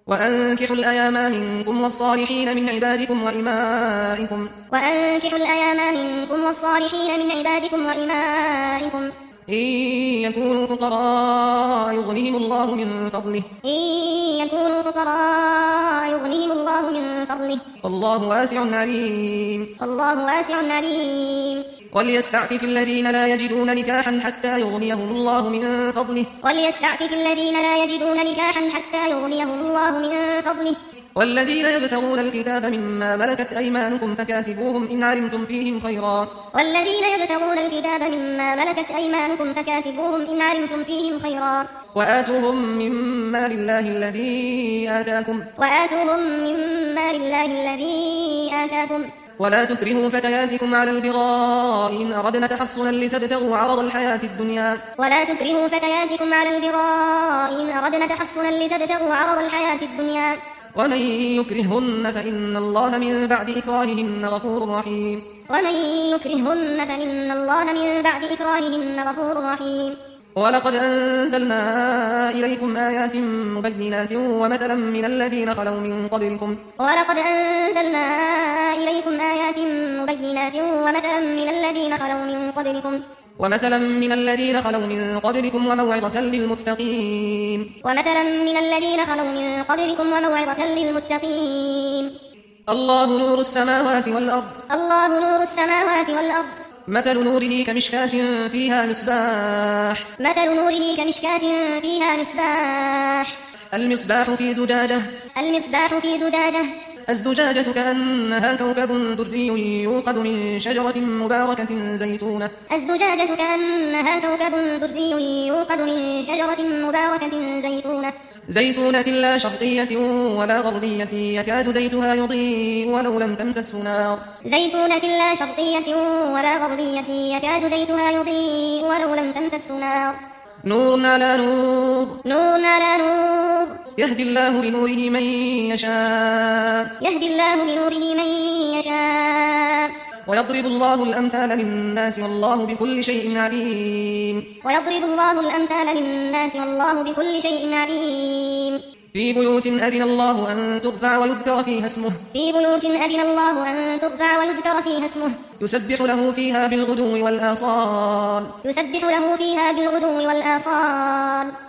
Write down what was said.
وأنكحوا الأيام منكم والصالحين من عبادكم وإمائكم إن يكونوا فقراء يغنهم الله من فضله والله واسع عليم وليستعفف الذين لا يجدون نكاحا حتى يغنيهم الله من فضله والذين يبتغون الكتاب مما ملكت أيمانكم فكاتبوهم إن علمتم فيهم خيرا وآتوهم من مال الله الذي آتاكم ولا تكرهوا فتياتكم على البغاء إن أردنا تحصنا لتبتغوا عرض الحياة الدنيا ومن يكرههن فإن الله من بعد إكراههن غفور رحيم ولقد أنزلنا إليكم آيات مبينات ومثلا من الذين خلوا من قبلكم وموعظة للمتقين الله نور السماوات والأرض مثل نوره كمشكاة فيها مصباح المصباح في زجاجة الزجاجة كأنها كوكب دري يوقد من شجرة مباركة زيتونة لا شرقية ولا غربية يكاد زيتها يضيء ولو لم تمسسه نار نور على نور يهدي الله لنوره من يشاء ويضرب الله الأمثال للناس والله بكل شيء عليم في بيوت أذن الله أن ترفع ويذكر فيها اسمه يسبح له فيها بالغدو والآصال